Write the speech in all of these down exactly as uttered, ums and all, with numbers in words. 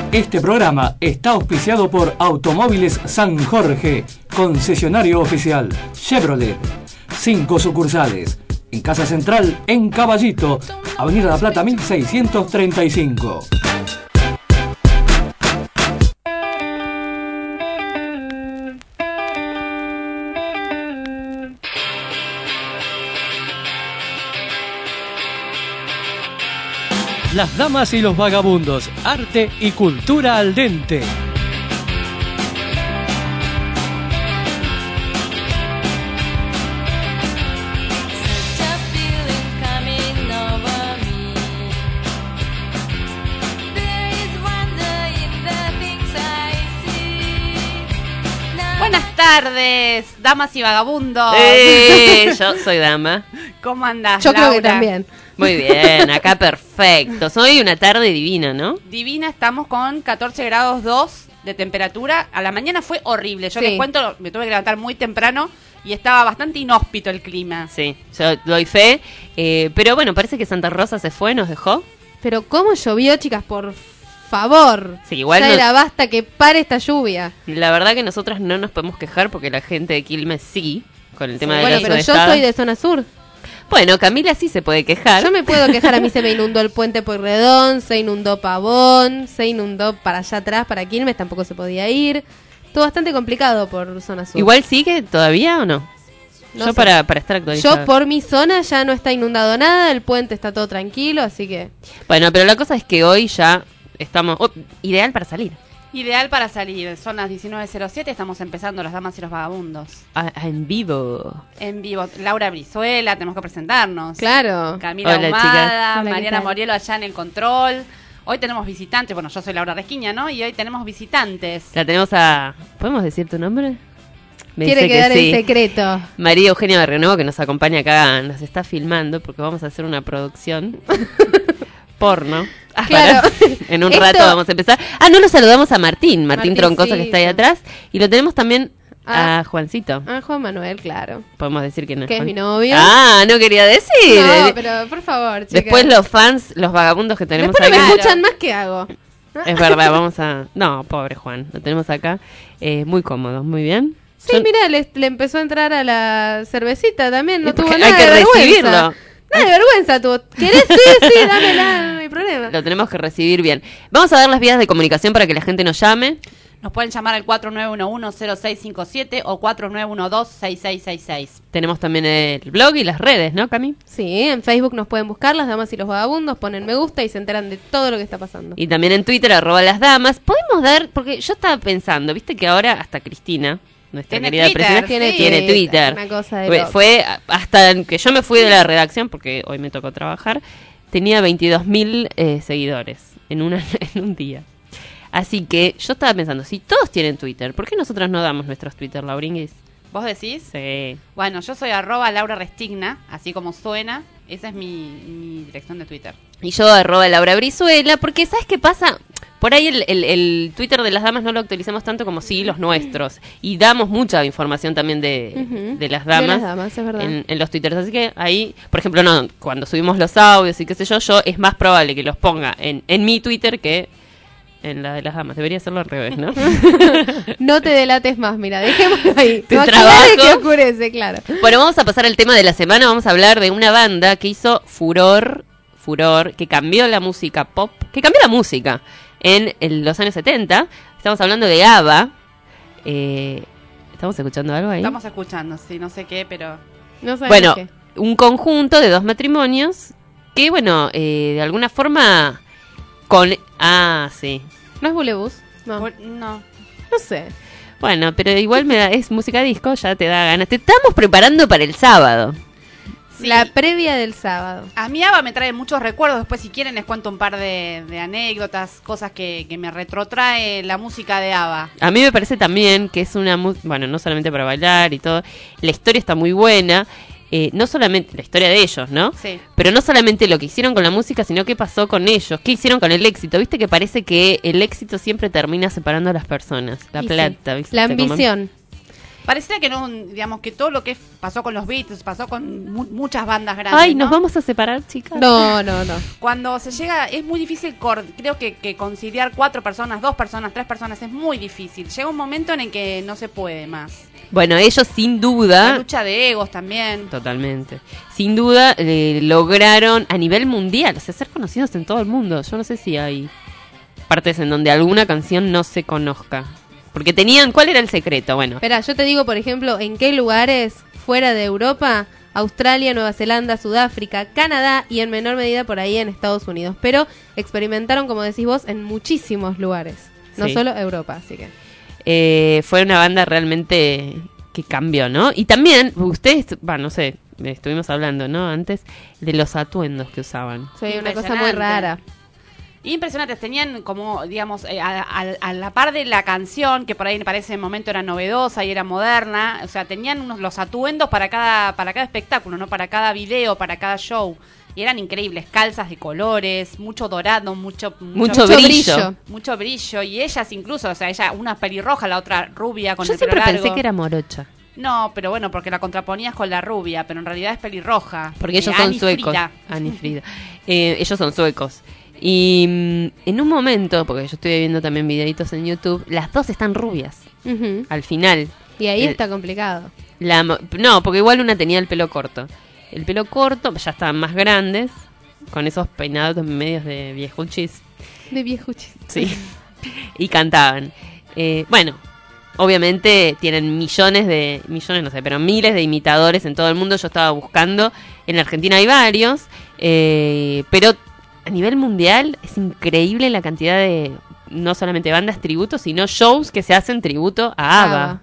Este programa está auspiciado por Automóviles San Jorge, concesionario oficial Chevrolet. Cinco sucursales. En Casa Central, en Caballito, Avenida La Plata mil seiscientos treinta y cinco. Las damas y los vagabundos, arte y cultura al dente. Buenas tardes, damas y vagabundos. Eh, yo soy dama. ¿Cómo andás, Yo Laura? creo que también. Muy bien, acá perfecto. Hoy una tarde divina, ¿no? Divina, estamos con catorce grados dos de temperatura. A la mañana fue horrible. Yo Sí. les cuento, me tuve que levantar muy temprano y estaba bastante inhóspito el clima. Sí, yo doy fe. Eh, pero bueno, parece que Santa Rosa se fue, nos dejó. Pero cómo llovió, chicas, por favor. Sí, igual ya no- era basta que pare esta lluvia. La verdad que nosotras no nos podemos quejar porque la gente de Quilmes sí, con el tema de Bueno, la pero yo sudestada. soy de zona sur. Bueno, Camila sí se puede quejar. Yo me puedo quejar, a mí se me inundó el puente Pueyrredón, se inundó Pavón, se inundó para allá atrás, para Quilmes, tampoco se podía ir. Todo bastante complicado por zona sur. ¿Igual sigue todavía o no? No yo sé. para, para estar actualizada. Yo por mi zona ya no está inundado nada, el puente está todo tranquilo, así que... Bueno, pero la cosa es que hoy ya estamos... oh, ideal para salir. Ideal para salir. Son las diecinueve cero siete, estamos empezando Las Damas y los Vagabundos. Ah, ah, en vivo. En vivo, Laura Brizuela, tenemos que presentarnos. Claro. Camila Hola, Ahumada, chicas. Hola, ¿qué Mariana tal? Morielo allá en el control. Hoy tenemos visitantes, bueno, yo soy Laura Resquiña, ¿no? Y hoy tenemos visitantes. La tenemos a... ¿Podemos decir tu nombre? Me Quiere dice quedar que sí. en secreto. María Eugenia Barrionuevo, que nos acompaña acá, nos está filmando porque vamos a hacer una producción porno. Ah, Claro. para- En un Esto- rato vamos a empezar. Ah, no nos saludamos a Martín, Martín Martincito. Troncoso, que está ahí atrás. Y lo tenemos también Ah. a Juancito. Ah, Juan Manuel, claro. Podemos decir que no Que es Juan. mi novio. Ah, no quería decir. No, pero por favor, chicas. Después los fans, los vagabundos que tenemos Después no me acá. escuchan más, ¿qué hago? Es verdad, vamos a... No, pobre Juan, lo tenemos acá. Eh, muy cómodo, muy bien. Sí, Yo- mira, le, le empezó a entrar a la cervecita también, no Y tuvo porque nada hay que de vergüenza. recibirlo. Nada de vergüenza tuvo. ¿Querés? Sí, sí, dámela, no hay problema. Lo tenemos que recibir bien. Vamos a dar las vías de comunicación para que la gente nos llame. Nos pueden llamar al cuatro nueve uno uno cero seis cinco siete o cuatro nueve uno dos seis seis seis seis. Tenemos también el blog y las redes, ¿no, Cami? Sí, en Facebook nos pueden buscar, Las Damas y los Vagabundos, ponen me gusta y se enteran de todo lo que está pasando. Y también en Twitter, arroba las damas. Podemos dar, porque yo estaba pensando, viste que ahora hasta Cristina, nuestra Tiene querida Twitter, presidenta, tiene tiene Twitter, Twitter. una cosa de Fue, loco. fue hasta que yo me fui de la redacción, porque hoy me tocó trabajar, tenía veintidós mil eh, seguidores en, una, en un día. Así que yo estaba pensando, si todos tienen Twitter, ¿por qué nosotros no damos nuestros Twitter, Lauringuis? ¿Vos decís? Sí. Bueno, yo soy arroba Laura Restigna, así como suena. Esa es mi, mi dirección de Twitter. Y yo arroba Laura Brizuela, porque ¿sabes qué pasa? Por ahí el, el, el Twitter de las damas no lo actualizamos tanto como sí los nuestros. Y damos mucha información también de, Ujú. de las De damas, las damas, es verdad. en, en los Twitters. Así que ahí, por ejemplo, no cuando subimos los audios y qué sé yo, yo es más probable que los ponga en, en mi Twitter que en la de las damas. Debería hacerlo al revés, ¿no? No te delates más, mira, dejémoslo ahí. Tu No trabajo. aclares que oscurece, claro. Bueno, vamos a pasar al tema de la semana. Vamos a hablar de una banda que hizo furor, furor, que cambió la música pop, que cambió la música en, en los años setenta. Estamos hablando de ABBA. Eh, ¿Estamos escuchando algo ahí? Estamos escuchando, sí, no sé qué, pero... No sabemos Bueno, qué. un conjunto de dos matrimonios que, bueno, eh, de alguna forma... con Ah, sí. ¿No es Bulebus? No, Por- No. no sé. Bueno, pero igual me da, es música disco, ya te da ganas. Te estamos preparando para el sábado. Sí. La previa del sábado. A mí ABBA me trae muchos recuerdos. Después, si quieren, les cuento un par de, de anécdotas, cosas que, que me retrotrae la música de ABBA. A mí me parece también que es una música, bueno, no solamente para bailar y todo, la historia está muy buena, eh, no solamente la historia de ellos, ¿no? Sí. Pero no solamente lo que hicieron con la música, sino qué pasó con ellos, qué hicieron con el éxito. Viste que parece que el éxito siempre termina separando a las personas, la Y plata, sí, ¿viste? la Como- ambición. Pareciera que no, digamos, que todo lo que pasó con los Beatles, pasó con mu- muchas bandas grandes. Ay, ¿no? nos vamos a separar, chicas. No, no, no. Cuando se llega, es muy difícil, cor- creo que, que conciliar cuatro personas, dos personas, tres personas, es muy difícil. Llega un momento en el que no se puede más. Bueno, ellos sin La duda, lucha de egos también. totalmente, sin duda eh, lograron a nivel mundial, o sea, ser conocidos en todo el mundo. Yo no sé si hay partes en donde alguna canción no se conozca. Porque tenían, ¿cuál era el secreto? Bueno, Espera, yo te digo, por ejemplo, en qué lugares fuera de Europa, Australia, Nueva Zelanda, Sudáfrica, Canadá y en menor medida por ahí en Estados Unidos. Pero experimentaron, como decís vos, en muchísimos lugares. No Sí. solo Europa, así que... eh, fue una banda realmente que cambió, ¿no? Y también, ustedes, bueno, no sé, estuvimos hablando, ¿no? Antes de los atuendos que usaban. Soy una cosa muy Impresionante. rara. Impresionantes, tenían como, digamos, eh, a, a- a la par de la canción, que por ahí para ese momento era novedosa y era moderna, o sea, tenían unos los atuendos para cada para cada espectáculo, no para cada video, para cada show. Y eran increíbles, calzas de colores, mucho dorado, mucho Mucho Mucho brillo. brillo. mucho brillo. Y ellas incluso, o sea, ella una pelirroja, la otra rubia con Yo el pelo siempre largo. pensé que era morocha. No, pero bueno, porque la contraponías con la rubia, pero en realidad es pelirroja. Porque ellos Eh, son Annie suecos. Frida. Annie Frida. Eh, ellos son suecos. Y mm, en un momento, porque yo estoy viendo también videitos en YouTube, las dos están rubias. Ujú. Al final. Y ahí El- está complicado. La, mo- no, porque igual una tenía el pelo corto. El pelo corto, ya estaban más grandes, con esos peinados medios de viejuchis. De viejuchis. Sí. Y cantaban. Eh, bueno, obviamente tienen millones de, millones no sé, pero miles de imitadores en todo el mundo. Yo estaba buscando, en Argentina hay varios, eh, pero a nivel mundial es increíble la cantidad de, no solamente bandas tributo, sino shows que se hacen tributo a ABBA. ABBA.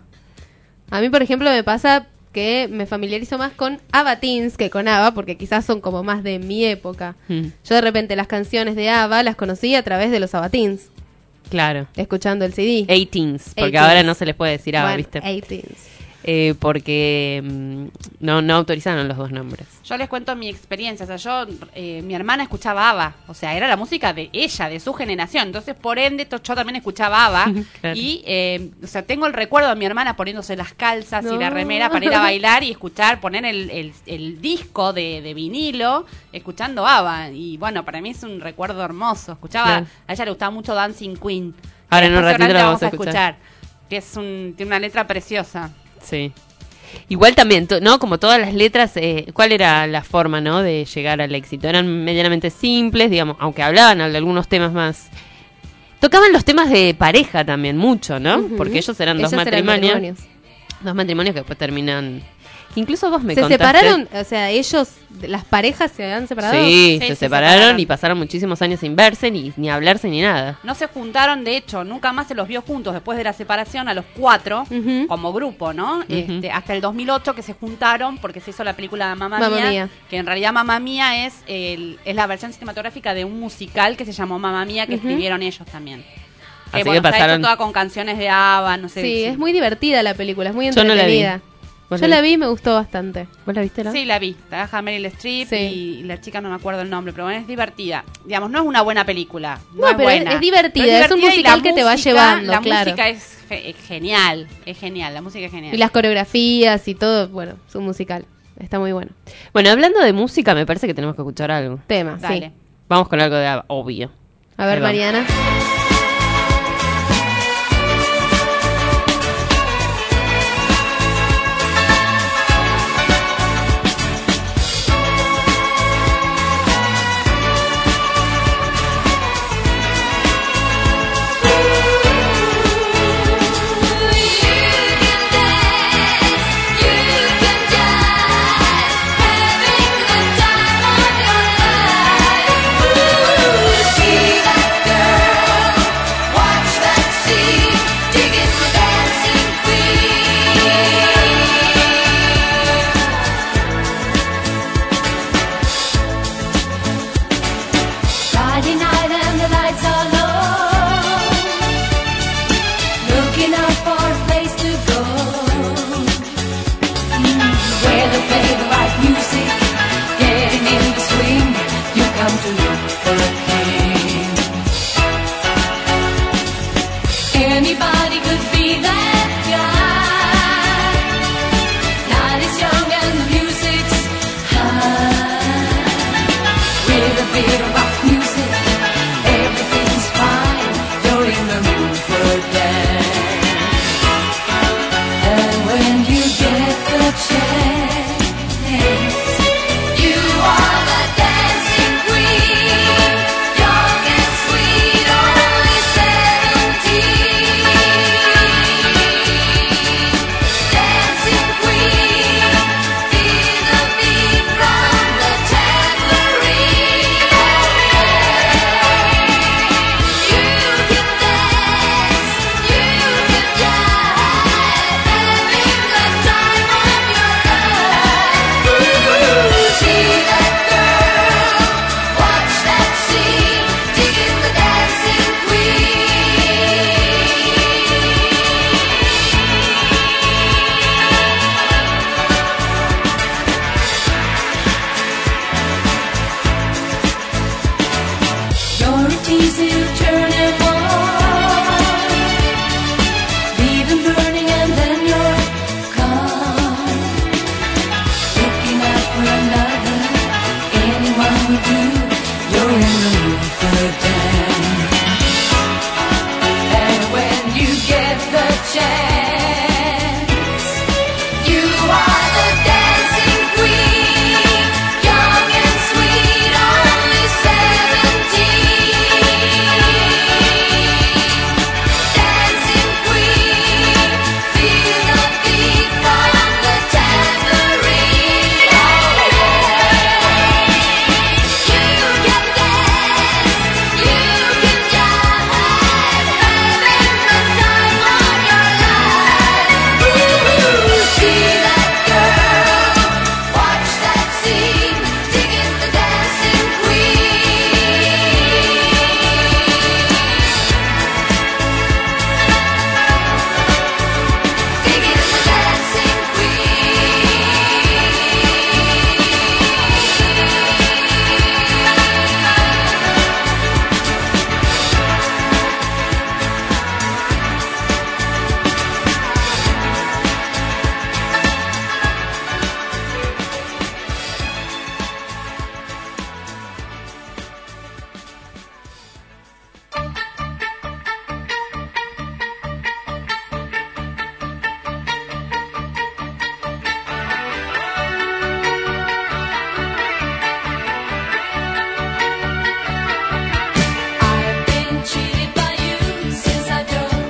A mí, por ejemplo, me pasa que me familiarizo más con ABBA Teens que con ABBA, porque quizás son como más de mi época. Mm, Yo de repente las canciones de ABBA las conocí a través de los ABBA Teens, claro. escuchando el C D. eighteens, porque eighteens. ahora no se les puede decir ABBA, Bueno, ¿viste? eighteens. Eh, porque mm, no, no autorizaron los dos nombres. Yo les cuento mi experiencia, o sea, yo, eh, mi hermana escuchaba ABBA, o sea, era la música de ella, de su generación, entonces por ende to- yo también escuchaba ABBA Claro. y, eh, o sea, tengo el recuerdo de mi hermana poniéndose las calzas y No. la remera para ir a bailar y escuchar, poner el, el, el disco de, de vinilo, escuchando ABBA, y bueno, para mí es un recuerdo hermoso, escuchaba, Claro. a ella le gustaba mucho Dancing Queen. Ahora en un Después ratito seguramente la vamos a escuchar. que es un, tiene una letra preciosa. Sí. Igual también, to- ¿no? Como todas las letras, eh, ¿cuál era la forma, ¿no? De llegar al éxito? Eran medianamente simples, digamos, aunque hablaban de algunos temas más... Tocaban los temas de pareja también, mucho, ¿no? Ujú. Porque ellos eran dos Ellos eran matrimonios. matrimonios. Dos matrimonios que después terminan... que incluso vos me Se contaste... separaron, o sea, ellos, las parejas se han separado. Sí, Sí, se, se separaron, separaron. y pasaron muchísimos años sin verse, ni, ni hablarse, ni nada. No se juntaron, de hecho, nunca más se los vio juntos después de la separación a los cuatro, Ujú. como grupo, ¿no? Este, hasta el dos mil ocho que se juntaron porque se hizo la película Mamma, Mamma Mía, Mía. que en realidad Mamma Mía es, el, es la versión cinematográfica de un musical que se llamó Mamma Mía, que Ujú. escribieron ellos también. Así bueno, que está pasaron- hecho toda con canciones de ABBA, no sé. Sí, si- es muy divertida la película, es muy Yo no la vi. entretenida. ¿Vos Yo la la vi? vi y me gustó bastante. ¿Vos la viste, no? Sí, la vi. Trabaja Meryl Streep Sí. y la chica no me acuerdo el nombre, pero bueno, es divertida. Digamos, no es una buena película. No, No, es pero es- buena. es divertida, Pero es un divertida y la musical que te va música- llevando, La claro. música es, ge- es genial, es genial, la música es genial. Y las coreografías y todo, bueno, es un musical. Está muy bueno. Bueno, hablando de música, me parece que tenemos que escuchar algo. Tema, Dale. sí. Vamos con algo de ABBA, obvio. A ver, Ahí vamos. Mariana. See that girl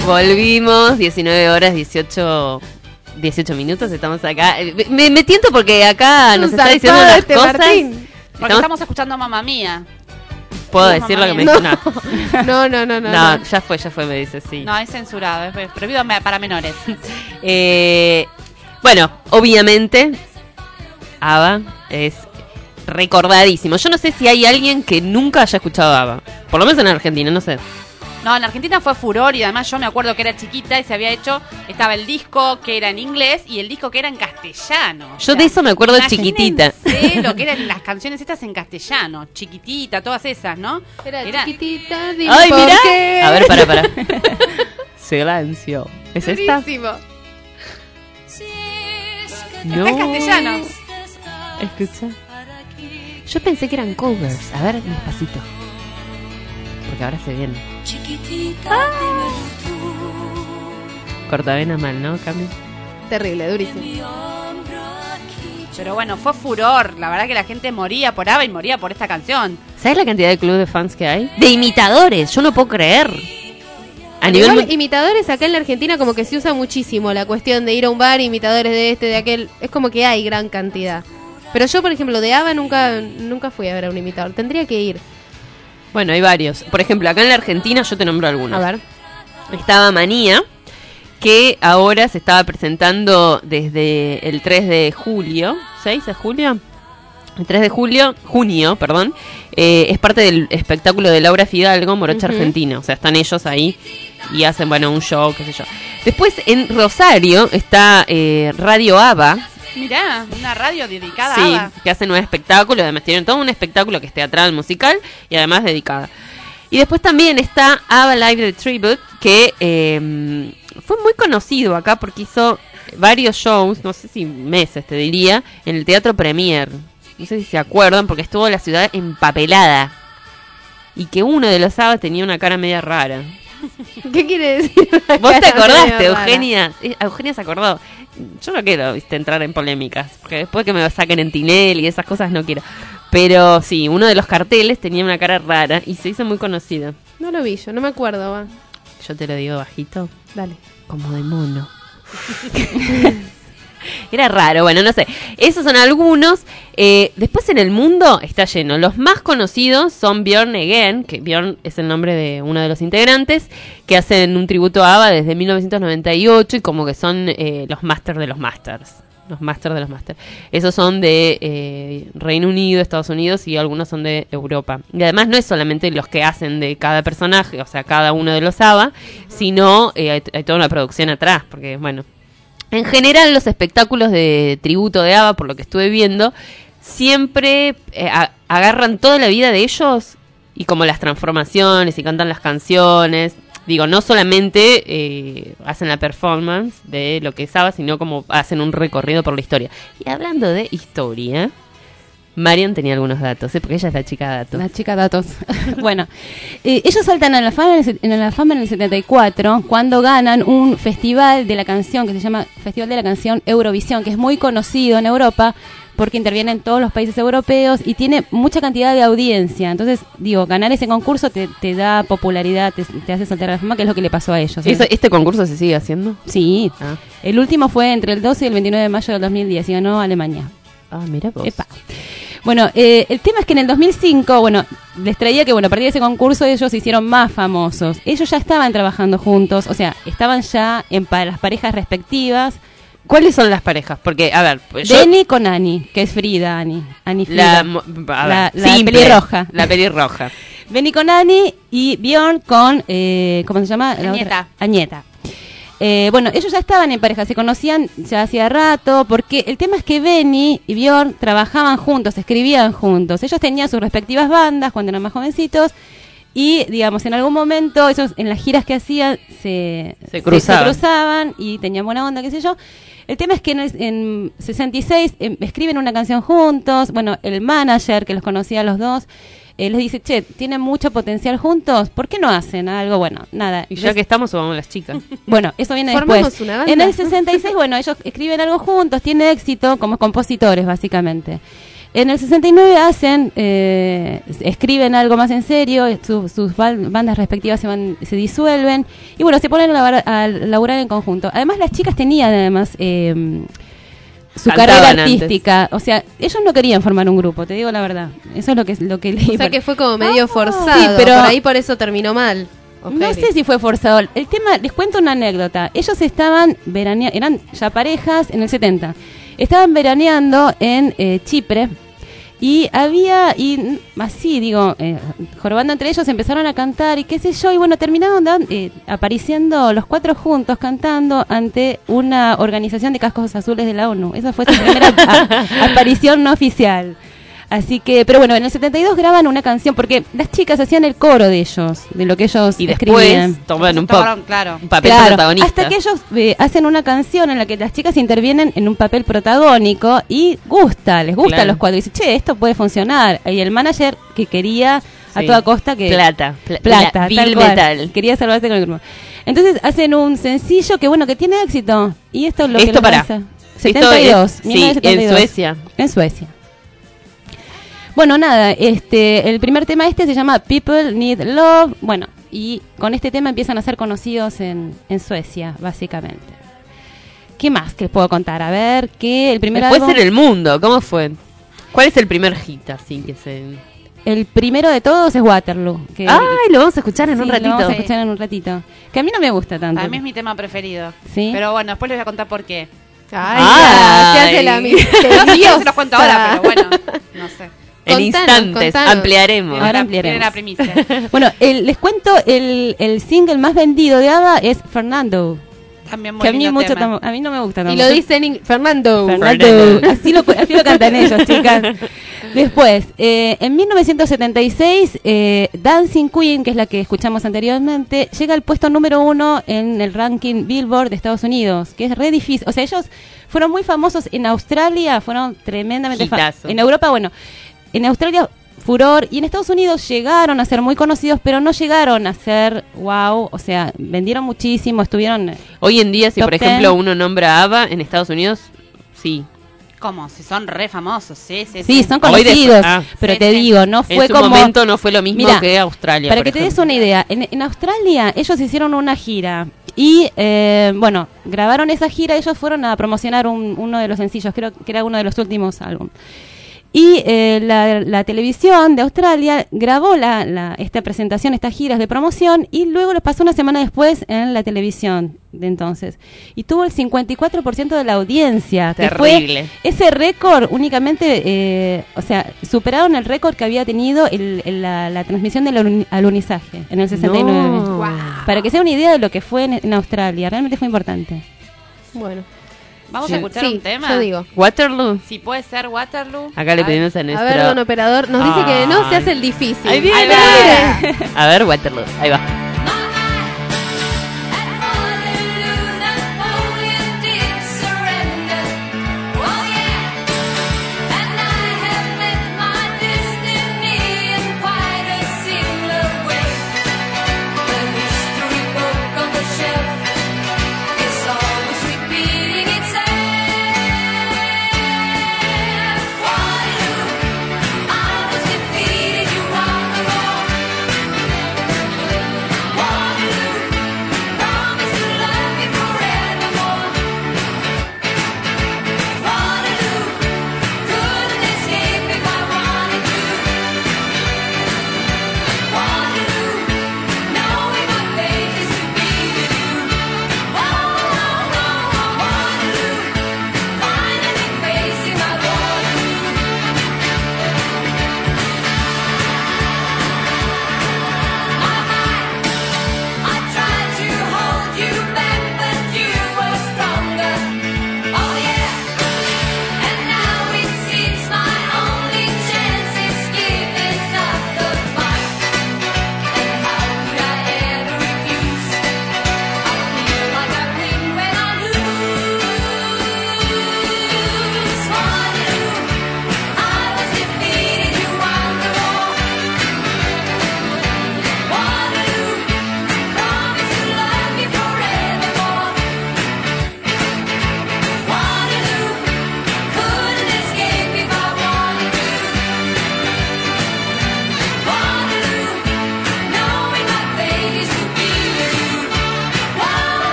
Volvimos, diecinueve horas, dieciocho, dieciocho minutos, estamos acá. Me, me tiento porque acá nos está diciendo unas este cosas. Martín. Porque Estamos- estamos escuchando Mamma Mía. ¿Puedo No, decir lo que me mamá dice? mía. No. No, no, no, no. No, no. ya fue, ya fue, me dice, sí. No, es censurado, es prohibido me- para menores. Eh, bueno, obviamente, ABBA es recordadísimo. Yo no sé si hay alguien que nunca haya escuchado ABBA. Por lo menos en Argentina, no sé. No, en Argentina fue furor y además yo me acuerdo que era chiquita y se había hecho, estaba el disco que era en inglés y el disco que era en castellano. O Yo sea, de eso me acuerdo chiquitita. imagínense lo que eran las canciones estas en castellano, chiquitita, todas esas, ¿no? Era, Era- chiquitita, dime ¡Ay, por mirá! qué. A ver, para, para. Silencio. ¿Es esta? Buenísimo. No. Está en castellano. Escucha. Yo pensé que eran covers. A ver, despacito. Porque ahora se viene. Cortavena mal, ¿no, Cami? Terrible, durísimo. Pero bueno, fue furor. La verdad que la gente moría por ABBA y moría por esta canción. ¿Sabes la cantidad de club de fans que hay? De imitadores, yo no puedo creer. A Igual, nivel mun- imitadores acá en la Argentina como que se usa muchísimo la cuestión de ir a un bar, imitadores de este, de aquel. Es como que hay gran cantidad. Pero yo, por ejemplo, de ABBA nunca nunca fui a ver a un imitador. Tendría que ir. Bueno, hay varios. Por ejemplo, acá en la Argentina yo te nombro algunos. A ver. Estaba Manía, que ahora se estaba presentando desde el tres de julio. ¿seis de julio? El tres de julio, junio, perdón. Eh, es parte del espectáculo de Laura Fidalgo, Morocha Ujú. Argentina. O sea, están ellos ahí y hacen, bueno, un show, qué sé yo. Después en Rosario está eh, Radio ABBA. Mirá, una radio dedicada Sí, a ABBA. que hacen un espectáculo, además tienen todo un espectáculo que es teatral, musical y además dedicada. Y después también está ABBA Live The Tribute, que eh, fue muy conocido acá porque hizo varios shows, no sé si meses te diría, en el Teatro Premier. No sé si se acuerdan porque estuvo la ciudad empapelada. Y que uno de los ABBA tenía una cara media rara. ¿Qué quiere decir? ¿Vos te acordaste, Medio rara. Eugenia? Eh, Eugenia se acordó. Yo no quiero, viste, entrar en polémicas, porque después que me saquen en Tinelli y esas cosas no quiero. Pero sí, uno de los carteles tenía una cara rara y se hizo muy conocido. No lo vi yo, no me acuerdo. Va. Yo te lo digo bajito, Dale. como de mono. Era raro, bueno, no sé. Esos son algunos. Eh, después en el mundo está lleno. Los más conocidos son Björn Again, que Björn es el nombre de uno de los integrantes, que hacen un tributo a ABBA desde mil novecientos noventa y ocho y como que son eh, los masters de los masters. Los masters de los masters. Esos son de eh, Reino Unido, Estados Unidos y algunos son de Europa. Y además no es solamente los que hacen de cada personaje, o sea, cada uno de los ABBA, sino eh, hay, hay toda una producción atrás, porque bueno... En general, los espectáculos de tributo de ABBA, por lo que estuve viendo, siempre eh, a- agarran toda la vida de ellos y como las transformaciones y cantan las canciones. Digo, no solamente eh, hacen la performance de lo que es ABBA, sino como hacen un recorrido por la historia. Y hablando de historia, Marian tenía algunos datos, ¿eh? Porque ella es la chica de datos. La chica datos. Bueno, eh, ellos saltan a la fama en el, se- en la fama en el setenta y cuatro cuando ganan un festival de la canción que se llama Festival de la Canción Eurovisión, que es muy conocido en Europa porque interviene en todos los países europeos y tiene mucha cantidad de audiencia. Entonces, digo, ganar ese concurso te, te da popularidad, te, te hace saltar a la fama, que es lo que le pasó a ellos. ¿Eso- ¿Este concurso se sigue haciendo? Sí. Ah, El último fue entre el doce y el veintinueve de mayo del dos mil diez y ganó Alemania. ah mira vos. Epa. Bueno, eh, el tema es que en el dos mil cinco, bueno, les traía que, bueno, a partir de ese concurso ellos se hicieron más famosos. Ellos ya estaban trabajando juntos, o sea, estaban ya en pa- las parejas respectivas. ¿Cuáles son las parejas? Porque, a ver, pues yo... Benny con Annie, que es Frida, Annie. Annie Frida. La, mo- a ver, La- la simple, pelirroja. La pelirroja. Benny con Annie y Bjorn con, eh, ¿cómo se llama? La Agneta. otra. Agneta. Eh, bueno, ellos ya estaban en pareja, se conocían ya hacía rato, porque el tema es que Benny y Bjorn trabajaban juntos, escribían juntos. Ellos tenían sus respectivas bandas cuando eran más jovencitos y, digamos, en algún momento, ellos en las giras que hacían se, Se cruzaban. cruzaban y tenían buena onda, qué sé yo. El tema es que en, el- en sesenta y seis eh, escriben una canción juntos. Bueno, el manager que los conocía a los dos eh, les dice, che, tienen mucho potencial juntos, ¿por qué no hacen algo? Bueno, nada. Y ya que estamos, subamos las chicas. Bueno, eso viene Formamos después. una banda. En el sesenta y seis, bueno, ellos escriben algo juntos, tiene éxito como compositores, básicamente. En el sesenta y nueve hacen, eh, escriben algo más en serio, su, sus bandas respectivas se, van, se disuelven y bueno, se ponen a, lavar, a laburar en conjunto. Además las chicas tenían además eh, su Cantaban carrera artística, antes. O sea, ellos no querían formar un grupo, te digo la verdad. Eso es lo que lo que leí. O sea que fue como medio Ah, forzado, sí, pero por ahí por eso terminó mal. no Ofeli. sé si fue forzado. El tema, les cuento una anécdota. Ellos estaban veraneando, eran ya parejas en el setenta. Estaban veraneando en eh, Chipre y había, y así digo, eh, jorobando entre ellos empezaron a cantar y qué sé yo, y bueno, terminaron eh, apareciendo los cuatro juntos cantando ante una organización de cascos azules de la ONU. Esa fue su primera a- aparición no oficial. Así que, pero bueno, en el setenta y dos graban una canción porque las chicas hacían el coro de ellos, de lo que ellos Y después escribían. toman un, pop, Tomaron, claro. un papel Claro, protagonista. hasta que ellos eh, hacen una canción en la que las chicas intervienen en un papel protagónico y gusta, les gusta Claro. a los cuatro. Y dice, che, esto puede funcionar. Y el manager que quería a Sí. toda costa que... Plata. Pla- Plata, Bill tal cual. Metal. Quería salvarse con el grupo. Entonces hacen un sencillo que, bueno, que tiene éxito. Y esto es lo que Esto les para. hace. setenta y dos. Esto es- mil sí, novecientos setenta y en dos. Suecia. En Suecia. Bueno, nada, este, el primer tema este se llama People Need Love. Bueno, y con este tema empiezan a ser conocidos en, en Suecia, básicamente. ¿Qué más que les puedo contar? A ver, que el primer Después álbum, en el mundo, ¿cómo fue? ¿Cuál es el primer hit así que se...? el primero de todos es Waterloo. Que Ay, lo vamos a escuchar en sí, un lo ratito. vamos a Sí. escuchar en un ratito. Que a mí no me gusta tanto. A mí es mi tema preferido. ¿Sí? Pero bueno, después les voy a contar por qué. Ay, Ay. ya, se hace la Sí, misteriosa. se los cuento ahora, pero bueno, no sé. En Contanos, instantes, contanos. ampliaremos. Ahora Tiene la- ampliaremos. tiene la primicia. Bueno, el- les cuento, el, el single más vendido de ABBA es Fernando. También muy Que a mí, lindo mucho tema. tam- a mí no me gusta Y tanto. lo dicen en Fernando. Fernando. Fernando. Así lo, así lo cantan ellos, chicas. Después, eh, en mil novecientos setenta y seis, eh, Dancing Queen, que es la que escuchamos anteriormente, llega al puesto número uno en el ranking Billboard de Estados Unidos, que es re difícil. O sea, ellos fueron muy famosos en Australia, fueron tremendamente famosos. Hitazo. En Europa, bueno, en Australia furor, y en Estados Unidos llegaron a ser muy conocidos, pero no llegaron a ser wow, o sea, vendieron muchísimo, estuvieron... Hoy en día, si Top por ejemplo ten. uno nombra a ABBA en Estados Unidos, sí. ¿Cómo? Si son re famosos, sí, sí, Sí, son Hoy de- conocidos, ah, pero sí, te sí. digo, no En fue su como... momento no fue lo mismo Mira, que Australia. Para por que te des ejemplo. una idea, en, en Australia ellos hicieron una gira y, eh, bueno, grabaron esa gira, ellos fueron a promocionar un- uno de los sencillos, creo que era uno de los últimos álbumes. Y eh, la, la televisión de Australia grabó la, la, esta presentación, estas giras de promoción, y luego los pasó una semana después en la televisión de entonces. Y tuvo el cincuenta y cuatro por ciento de la audiencia. que fue Terrible. ese récord únicamente, eh, o sea, superaron el récord que había tenido el, el- la, la transmisión del alun- alunizaje en el sesenta y nueve. No. Para que sea una idea de lo que fue en, en Australia, realmente fue importante. Bueno, Vamos Sí. a escuchar sí, un tema. yo digo. Waterloo. Si puede ser Waterloo. Acá le Ay, pedimos a A nuestro... ver, don operador, nos dice que no se hace el difícil. Ahí viene. Ahí va. A ver, Waterloo. Ahí va. Defeated you on the road.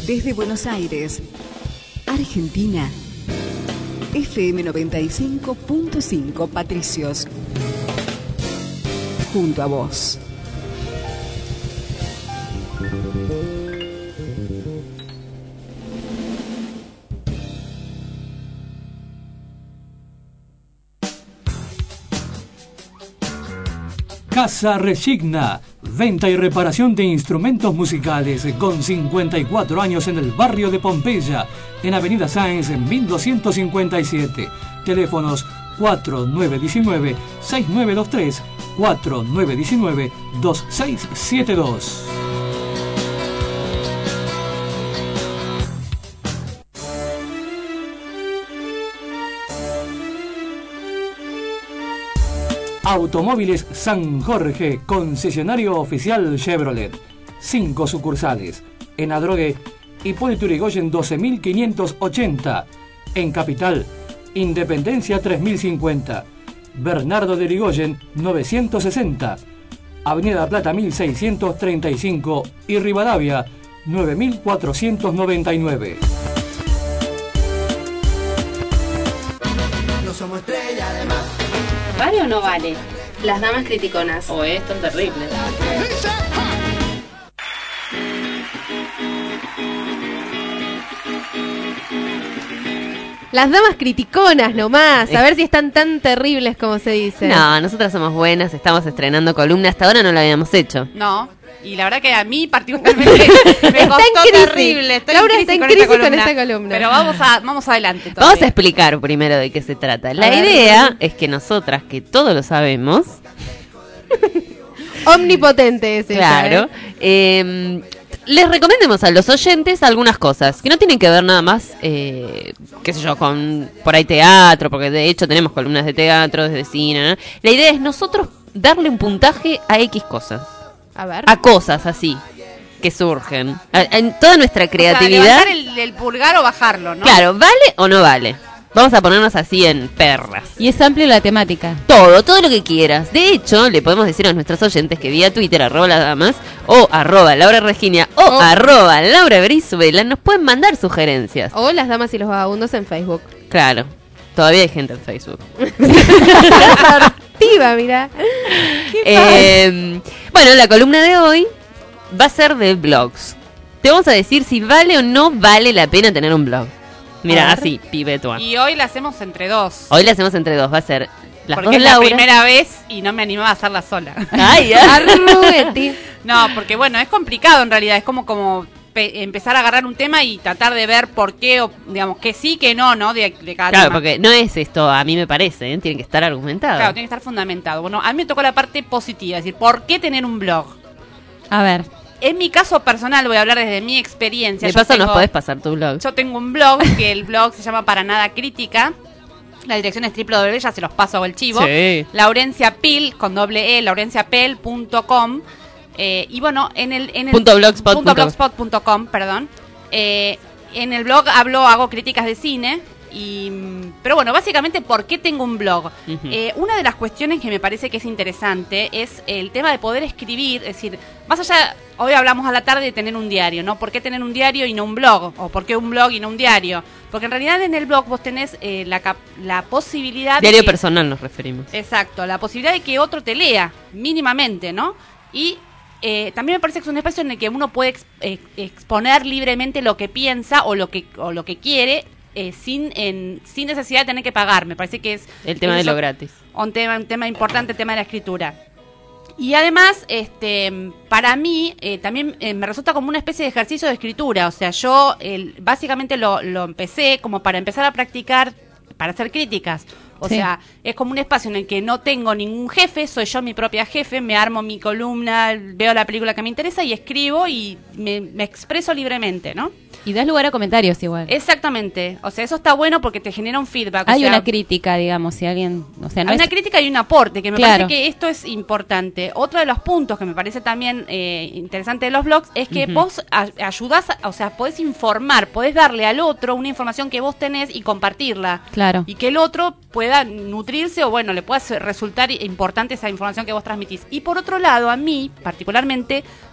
Desde Buenos Aires, Argentina, F M noventa y cinco punto cinco Patricios. Junto a vos. Casa Resigna, venta y reparación de instrumentos musicales con cincuenta y cuatro años en el barrio de Pompeya, en Avenida Sáenz en mil doscientos cincuenta y siete. Teléfonos cuatro nueve uno nueve, seis nueve dos tres, cuatro nueve uno nueve, dos seis siete dos. Automóviles San Jorge, concesionario oficial Chevrolet. Cinco sucursales. En Adrogué, Hipólito Yrigoyen doce mil quinientos ochenta. En Capital, Independencia tres mil cincuenta. Bernardo de Yrigoyen novecientos sesenta. Avenida Plata mil seiscientos treinta y cinco y Rivadavia nueve mil cuatrocientos noventa y nueve. No somos estrella de mar. ¿Vale o no vale? Las damas criticonas. O es tan terrible. Las damas criticonas nomás, a ver si están tan terribles como se dice. No, nosotras somos buenas, estamos estrenando columna, hasta ahora no lo habíamos hecho. No, y la verdad que a mí particularmente me Está costó en crisis. terrible. Estoy Laura en está en con crisis esta con columna. esta columna. Pero vamos a vamos adelante todavía. Vamos a explicar primero de qué se trata. La A ver. idea es que nosotras, que todo lo sabemos, Omnipotente es ella, claro, ¿eh? eh, les recomendemos a los oyentes algunas cosas que no tienen que ver nada más, eh, qué sé yo, con por ahí teatro, porque de hecho tenemos columnas de teatro, de cine, ¿no? La idea es nosotros darle un puntaje a X cosas, A ver. a cosas así que surgen, a- en toda nuestra O sea, creatividad. levantar el, el pulgar o bajarlo, ¿no? Claro, ¿vale o no vale? Vamos a ponernos así en perras. Y es amplia la temática. Todo, todo lo que quieras. De hecho, le podemos decir a nuestros oyentes que vía Twitter, arroba las damas, o arroba Laura Reginia, o Oh. arroba Laura Brizuela, nos pueden mandar sugerencias. O las damas y los vagabundos en Facebook. Claro, todavía hay gente en Facebook. Activa, mira. Eh, bueno, la columna de hoy va a ser de blogs. Te vamos a decir si vale o no vale la pena tener un blog. Mira, A ver. así, pibetua. Y hoy la hacemos entre dos. Hoy la hacemos entre dos, va a ser las porque dos es la Laura. primera vez y no me animaba a hacerla sola. Ay, ay. Arrugueti. No, porque bueno, es complicado en realidad. Es como como pe- empezar a agarrar un tema y tratar de ver por qué, o digamos, que sí, que no, ¿no? De, de cada Claro, tema. porque no es esto, a mí me parece, ¿eh? Tiene que estar argumentado. Claro, tiene que estar fundamentado. Bueno, a mí me tocó la parte positiva, es decir, ¿por qué tener un blog? A ver. En mi caso personal, voy a hablar desde mi experiencia. De Yo paso tengo- nos podés pasar tu blog. Yo tengo un blog, que el blog se llama Para Nada Crítica. La dirección es doble u doble u doble u, ya se los paso el chivo. Sí. Laurencia Pil, con doble E, laurenciapel punto com. Eh, y bueno, en el... En el Punto blogspot punto punto com. blogspot punto com, perdón. Eh, en el blog hablo, hago críticas de cine. Y, mm, pero bueno, básicamente, ¿por qué tengo un blog? Ujú. Eh, una de las cuestiones que me parece que es interesante es el tema de poder escribir, es decir, más allá, hoy hablamos a la tarde de tener un diario, ¿no? ¿Por qué tener un diario y no un blog? ¿O por qué un blog y no un diario? Porque en realidad en el blog vos tenés eh, la, cap- la posibilidad Diario de que, personal nos referimos. exacto, la posibilidad de que otro te lea, mínimamente, ¿no? Y eh, también me parece que es un espacio en el que uno puede ex- eh, exponer libremente lo que piensa o lo que, o lo que quiere, eh, sin, en, sin necesidad de tener que pagar. Me parece que es El tema de eso- lo gratis. un tema, un tema importante, el tema de la escritura. Y además, este, para mí, eh, también eh, me resulta como una especie de ejercicio de escritura. O sea, yo el, básicamente lo, lo empecé como para empezar a practicar, para hacer críticas. O Sí. sea, es como un espacio en el que no tengo ningún jefe, soy yo mi propia jefe, me armo mi columna, veo la película que me interesa y escribo y me, me expreso libremente, ¿no? Y das lugar a comentarios igual. Exactamente. O sea, eso está bueno porque te genera un feedback. o Hay sea, una crítica, digamos, si alguien... O sea, no hay una es- crítica y un aporte, que me Claro. parece que esto es importante. Otro de los puntos que me parece también eh, interesante de los blogs es que Ujú. vos a- ayudás, a- o sea, podés informar, podés darle al otro una información que vos tenés y compartirla. Claro. Y que el otro pueda nutrirse o, bueno, le pueda ser- resultar importante esa información que vos transmitís. Y por otro lado, a mí, particularmente,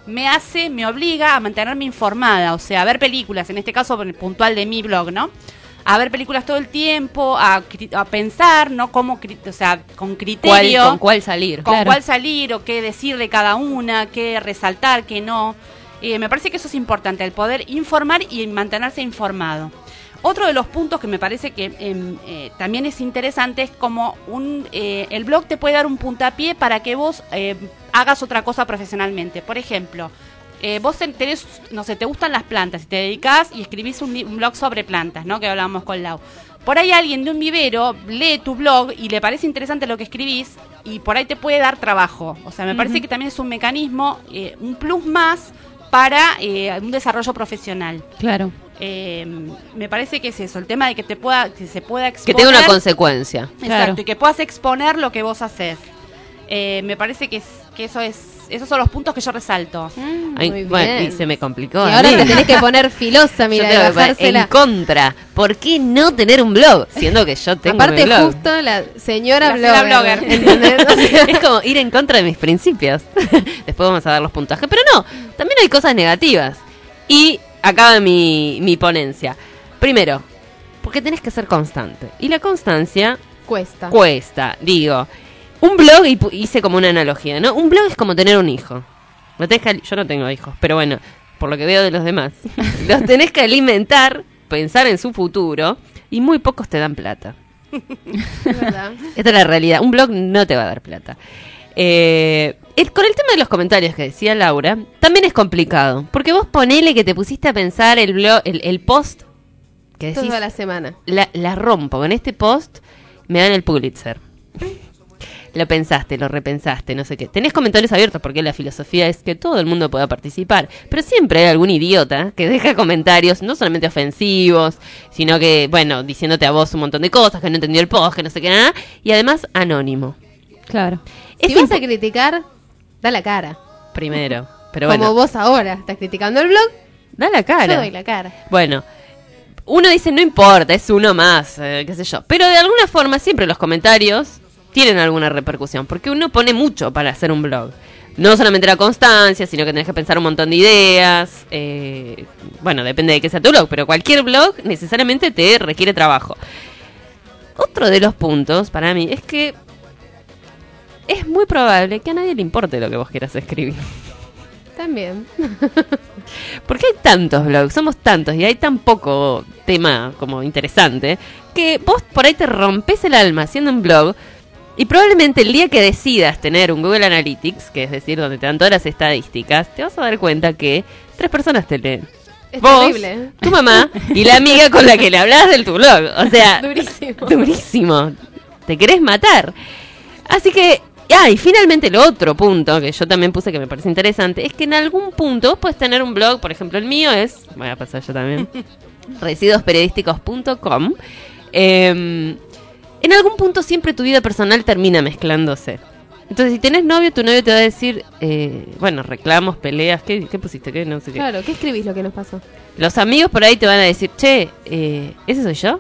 me hace, me obliga a mantenerme informada, o sea, a ver películas, en este caso puntual de mi blog, ¿no? A ver películas todo el tiempo, a, a pensar, ¿no? Cómo, o sea, con criterio. ¿Cuál, con cuál salir? Con Claro. cuál salir o qué decir de cada una, qué resaltar, qué no. Eh, me parece que eso es importante, el poder informar y mantenerse informado. Otro de los puntos que me parece que eh, eh, también es interesante es como un eh, el blog te puede dar un puntapié para que vos eh, hagas otra cosa profesionalmente. Por ejemplo, eh, vos tenés, no sé, te gustan las plantas y te dedicás y escribís un, un blog sobre plantas, ¿no? Que hablábamos con Lau. Por ahí alguien de un vivero lee tu blog y le parece interesante lo que escribís y por ahí te puede dar trabajo. O sea, me uh-huh. parece que también es un mecanismo, eh, un plus más para eh, un desarrollo profesional. Claro. Eh, me parece que es eso, el tema de que te pueda, que se pueda exponer. Que tenga una consecuencia. Exacto, Claro. y que puedas exponer lo que vos haces. Eh, me parece que, es, que eso es, esos son los puntos que yo resalto. Mm, Ay, muy bueno, bien. y se me complicó. Y a ahora mí. te tenés que poner filosa, Yo mira, tengo de que poner bajársela. en contra. ¿Por qué no tener un blog? Siendo que yo tengo Aparte, mi blog. justo la señora La señora blogger. blogger. ¿Entendés? O sea, Es como ir en contra de mis principios. Después vamos a dar los puntajes. Pero no, también hay cosas negativas. Y acaba mi, mi ponencia. Primero, porque tenés que ser constante. Y la constancia cuesta. cuesta. Digo, un blog, y pu- hice como una analogía, ¿no? Un blog es como tener un hijo. Lo tenés que al- yo no tengo hijos, pero bueno, por lo que veo de los demás. Los tenés que alimentar, pensar en su futuro, y muy pocos te dan plata. Es verdad. Esta es la realidad. Un blog no te va a dar plata. Eh, el- con el tema de los comentarios que decía Laura, también es complicado. Porque vos ponele que te pusiste a pensar el blog, el, el post que decís, Toda la semana. la, la rompo. Con este post me dan el Pulitzer. Lo pensaste, lo repensaste, no sé qué. Tenés comentarios abiertos porque la filosofía es que todo el mundo pueda participar. Pero siempre hay algún idiota que deja comentarios no solamente ofensivos, sino que, bueno, diciéndote a vos un montón de cosas, que no entendió el post, que no sé qué nada. Y además, anónimo. Claro. Es Si vas impo- a criticar, da la cara. Primero. Pero Como bueno, vos ahora estás criticando el blog, da la cara. yo doy la cara. Bueno, uno dice, no importa, es uno más, eh, qué sé yo. Pero de alguna forma siempre los comentarios tienen alguna repercusión, porque uno pone mucho para hacer un blog. No solamente la constancia, sino que tenés que pensar un montón de ideas. Eh, bueno, depende de qué sea tu blog, pero cualquier blog necesariamente te requiere trabajo. Otro de los puntos para mí es que es muy probable que a nadie le importe lo que vos quieras escribir. También. Porque hay tantos blogs, somos tantos y hay tan poco tema como interesante, que vos por ahí te rompes el alma haciendo un blog y probablemente el día que decidas tener un Google Analytics, que es decir, donde te dan todas las estadísticas, te vas a dar cuenta que tres personas te leen. Es Vos, terrible. tu mamá y la amiga con la que le hablas de tu blog. O sea, Durísimo. durísimo. Te querés matar. Así que, ah, y finalmente el otro punto que yo también puse que me parece interesante es que en algún punto vos puedes tener un blog, por ejemplo el mío es, voy a pasar yo también, residuos periodísticos punto com. Eh, en algún punto siempre tu vida personal termina mezclándose. Entonces si tenés novio, tu novio te va a decir, eh, bueno, reclamos, peleas, ¿qué, qué pusiste? ¿Qué? No sé qué. Claro, ¿qué escribís lo que nos pasó? Los amigos por ahí te van a decir, che, eh, ¿ese soy yo?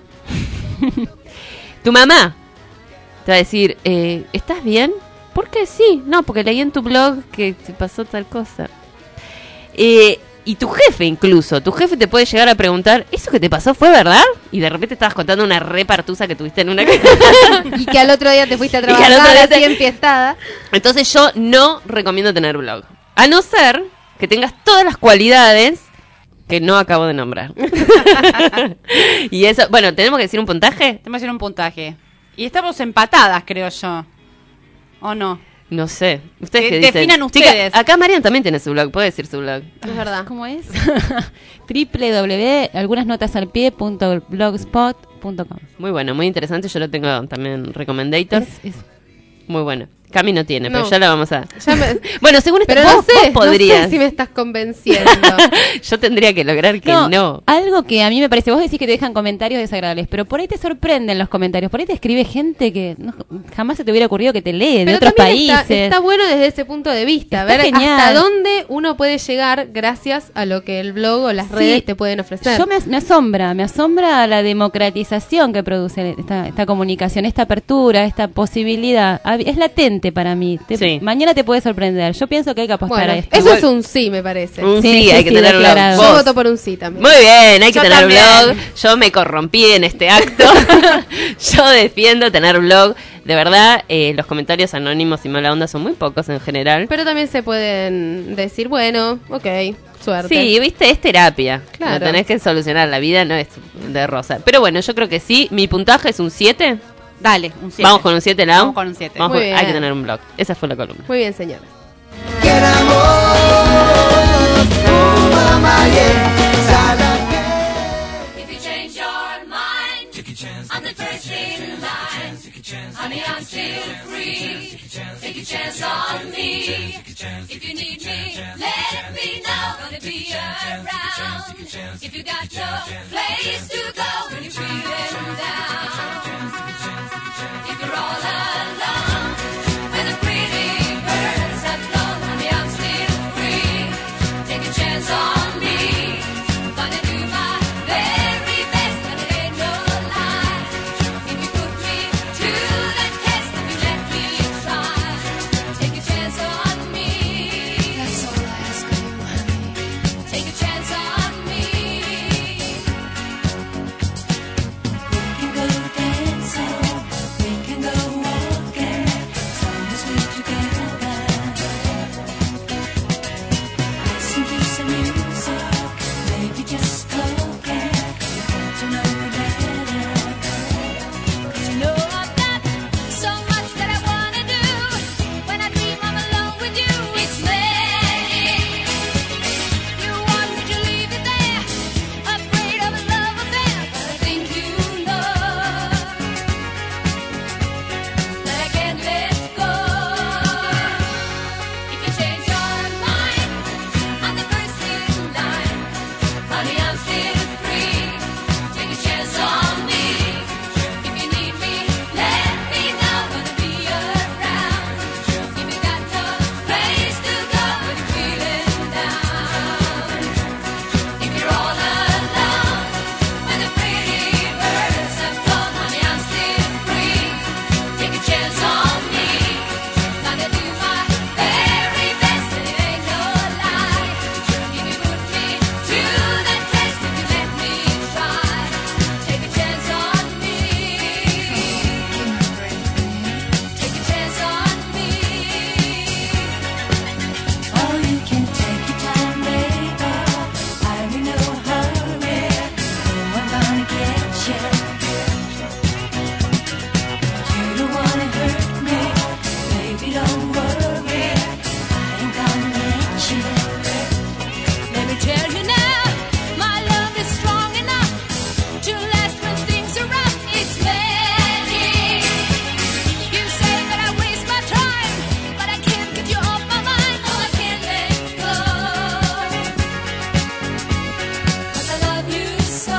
Tu mamá te va a decir, eh, ¿estás bien? ¿Por qué sí? No, porque leí en tu blog que te pasó tal cosa. Eh, y tu jefe incluso, tu jefe te puede llegar a preguntar, ¿eso que te pasó fue verdad? Y de repente estabas contando una repartusa que tuviste en una... Y que al otro día te fuiste a Y que al trabajar otro día así te- enfiestada. Entonces yo no recomiendo tener blog. A no ser que tengas todas las cualidades que no acabo de nombrar. Y eso, bueno, ¿tenemos que decir un puntaje? Tenemos que hacer un puntaje. Y estamos empatadas, creo yo. ¿O no? No sé. ¿Ustedes Que qué dicen? definan Chica, ustedes. acá Marian también tiene su blog, puede decir su blog. Es verdad. ¿Cómo es? www algunas notas al pie punto blogspot punto com. Muy bueno, muy interesante. Yo lo tengo también recomendator. Es- es- Muy bueno. Cami no tiene, pero No. ya la vamos a... Ya me- Bueno, según este, Pero vos, no sé, vos podrías. no sé si me estás convenciendo. Yo tendría que lograr que no. No, algo que a mí me parece, vos decís que te dejan comentarios desagradables, pero por ahí te sorprenden los comentarios, por ahí te escribe gente que no- jamás se te hubiera ocurrido que te lee de Pero otros también países. está, está bueno desde ese punto de vista, Está ver genial. hasta dónde uno puede llegar gracias a lo que el blog o las Sí. redes te pueden ofrecer. Yo me, as- me asombra, me asombra la democratización que produce esta, esta comunicación, esta apertura, esta posibilidad. Hab- Es latente sorprendente para mí. Te- Sí. Mañana te puede sorprender. Yo pienso que hay que apostar Bueno, a esto. eso Igual- es un sí, me parece. Un Sí, sí, sí, hay que sí, tener un blog. declarado. Yo Vos. voto por un sí también. Muy bien, hay que Yo tener también. blog. Yo me corrompí en este acto. Yo defiendo tener blog. De verdad, eh, los comentarios anónimos y mala onda son muy pocos en general. Pero también se pueden decir, bueno, ok, suerte. Sí, viste, es terapia. Claro. No tenés que solucionar, la vida no es de rosa. Pero bueno, yo creo que sí. Mi puntaje es un siete. Dale, un siete. Vamos con un siete, Lau. Vamos con un siete. Vamos Muy con- hay que bien. tener un blog. Esa fue la columna. Muy bien, señora. If you change your mind, take a chance on the first in line. Honey, I'm still free. Take a chance on me. If you need me, let me know. Gonna be around. If you got no place to go when you're feeling down. If you're all alone, when the pretty birds have flown, honey, I'm still free. Take a chance on me. Gonna do my very best, and it ain't no lie. If you put me to the test, if you let me try, take a chance on me. That's all I ask of you, honey. Take a chance on me. We can go dancing, we can go walking, as long as we're together. Listen to some music, maybe just talking. You got to know me better. 'Cause you know I've got so much that I wanna do. When I dream I'm alone with you, it's magic. You want me to leave it there, afraid of a love affair, but I think you know that I can't let go. If you change your mind, I'm the first in line. Honey, I'm still free. Take a chance on me. If you need me, let me know. Gonna be around. If you got no place to go when you're feeling down. If you're all alone, when the pretty birds have flown, honey, I'm still free. Take a chance on me. Gonna do my very best, and it ain't no lie. If you put me to the test, if you let me try, take a chance on me. Take a chance on me. Oh, you can take your time, baby. I'm in no hurry. No, I'm gonna get you. You don't wanna hurt me, baby. Don't worry. I ain't gonna let you. Let me tell you now, my love is strong enough to last when things are rough. It's magic. You say that I waste my time, but I can't get you off my mind. No, I can't let go. 'Cause I love you so.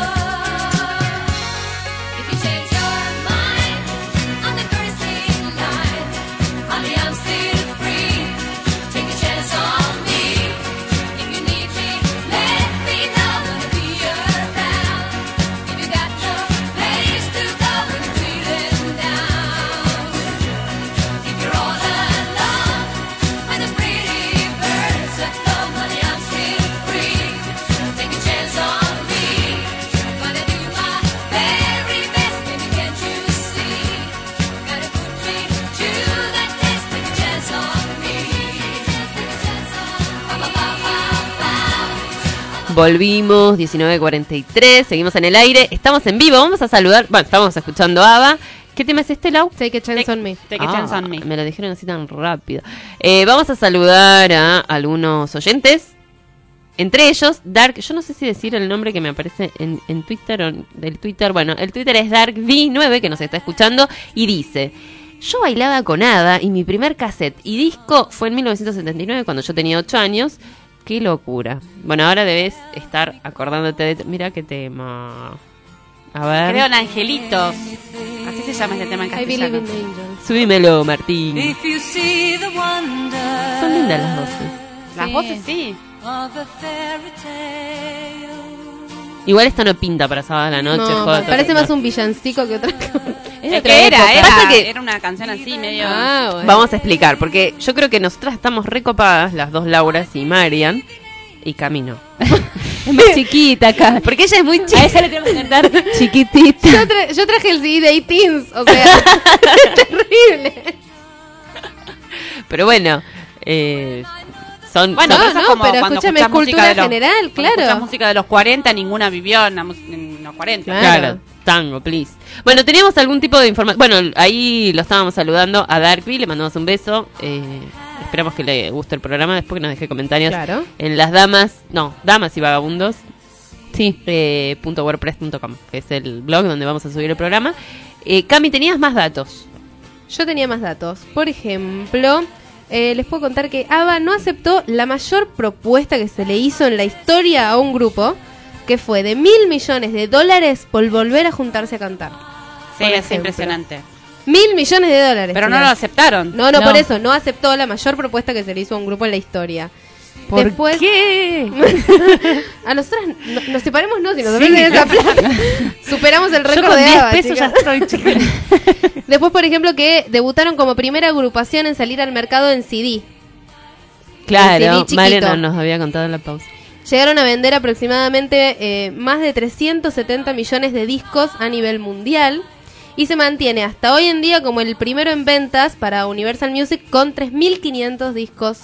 If you change your mind, I'm the first in line. Honey, I'm still free. Take a chance on me. If you need me, let me know. Gonna be around. If you got no place to go when you're feeling down. If you're all alone, when the pretty birds have flown, honey, I'm still free. Take a chance on me. Gonna do my very best, baby, can't you see? Gotta put me to the test. Take a chance on me. Take a chance on me. Volvimos, diecinueve cuarenta y tres, seguimos en el aire, estamos en vivo, vamos a saludar, bueno, estamos escuchando a ABBA. ¿Qué tema es este, Lau? Take a chance on me. Take a chance on me. Me lo dijeron así tan rápido. Eh, vamos a saludar a algunos oyentes, entre ellos Dark, yo no sé si decir el nombre que me aparece en, en Twitter o del Twitter, bueno, el Twitter es Dark V nueve, que nos está escuchando, y dice: yo bailaba con ABBA y mi primer cassette y disco fue en mil novecientos setenta y nueve, cuando yo tenía ocho años. ¡Qué locura! Bueno, ahora debes estar acordándote de... Mira qué tema. A ver. Creo en Angelitos. Así se llama este tema en I believe castellano. in angels. Subímelo, Martín. If you see the wonder Son lindas las voces. Las Sí. voces sí. of a fairy tale. Igual esto no pinta para sábado a la noche, No, Joto. parece más un villancico que otra cosa. Es Es otra que era, época. era, Pasa que- era una canción así medio... Ah, bueno. Vamos a explicar, porque yo creo que nosotras estamos recopadas, las dos Lauras y Marian, y Camino. Es más chiquita acá. Porque ella es muy A chica. ella le tenemos que cantar chiquitita. Yo, tra- yo traje el C D de eighteens, o sea, es terrible. Pero bueno, eh, son... Bueno, No, pero eso es no, como pero cuando escúchame, escuchás es música cultura de los- general, cuando claro. escuchás música de los cuarenta, ninguna vivió en, la mus- en los cuarenta. Claro. Claro, tango, please. Bueno, teníamos algún tipo de información. Bueno, ahí lo estábamos saludando a Darby, le mandamos un beso. Eh, esperamos que le guste el programa. Después que nos deje comentarios Claro. en las damas, no, damas y vagabundos. Sí. Eh, punto wordpress punto com, que es el blog donde vamos a subir el programa. Eh, Cami, tenías más datos. Yo tenía más datos. Por ejemplo, eh, les puedo contar que ABBA no aceptó la mayor propuesta que se le hizo en la historia a un grupo, que fue de mil millones de dólares por volver a juntarse a cantar. Sí, Por es ejemplo. impresionante. Mil millones de dólares. Pero no chicas. lo aceptaron. No, no, No. por eso, no aceptó la mayor propuesta que se le hizo a un grupo en la historia. ¿Por Después, ¿Qué? a nosotras no- nos separemos, no, si nos Sí. ofrecen esa plata. Superamos el Yo récord con de diez ABBA, pesos ya chicas. estoy, chica. Después, por ejemplo, que debutaron como primera agrupación en salir al mercado en C D. Claro, El C D chiquito. Mariana nos había contado en la pausa. Llegaron a vender aproximadamente eh, más de trescientos setenta millones de discos a nivel mundial y se mantiene hasta hoy en día como el primero en ventas para Universal Music con tres mil quinientos discos.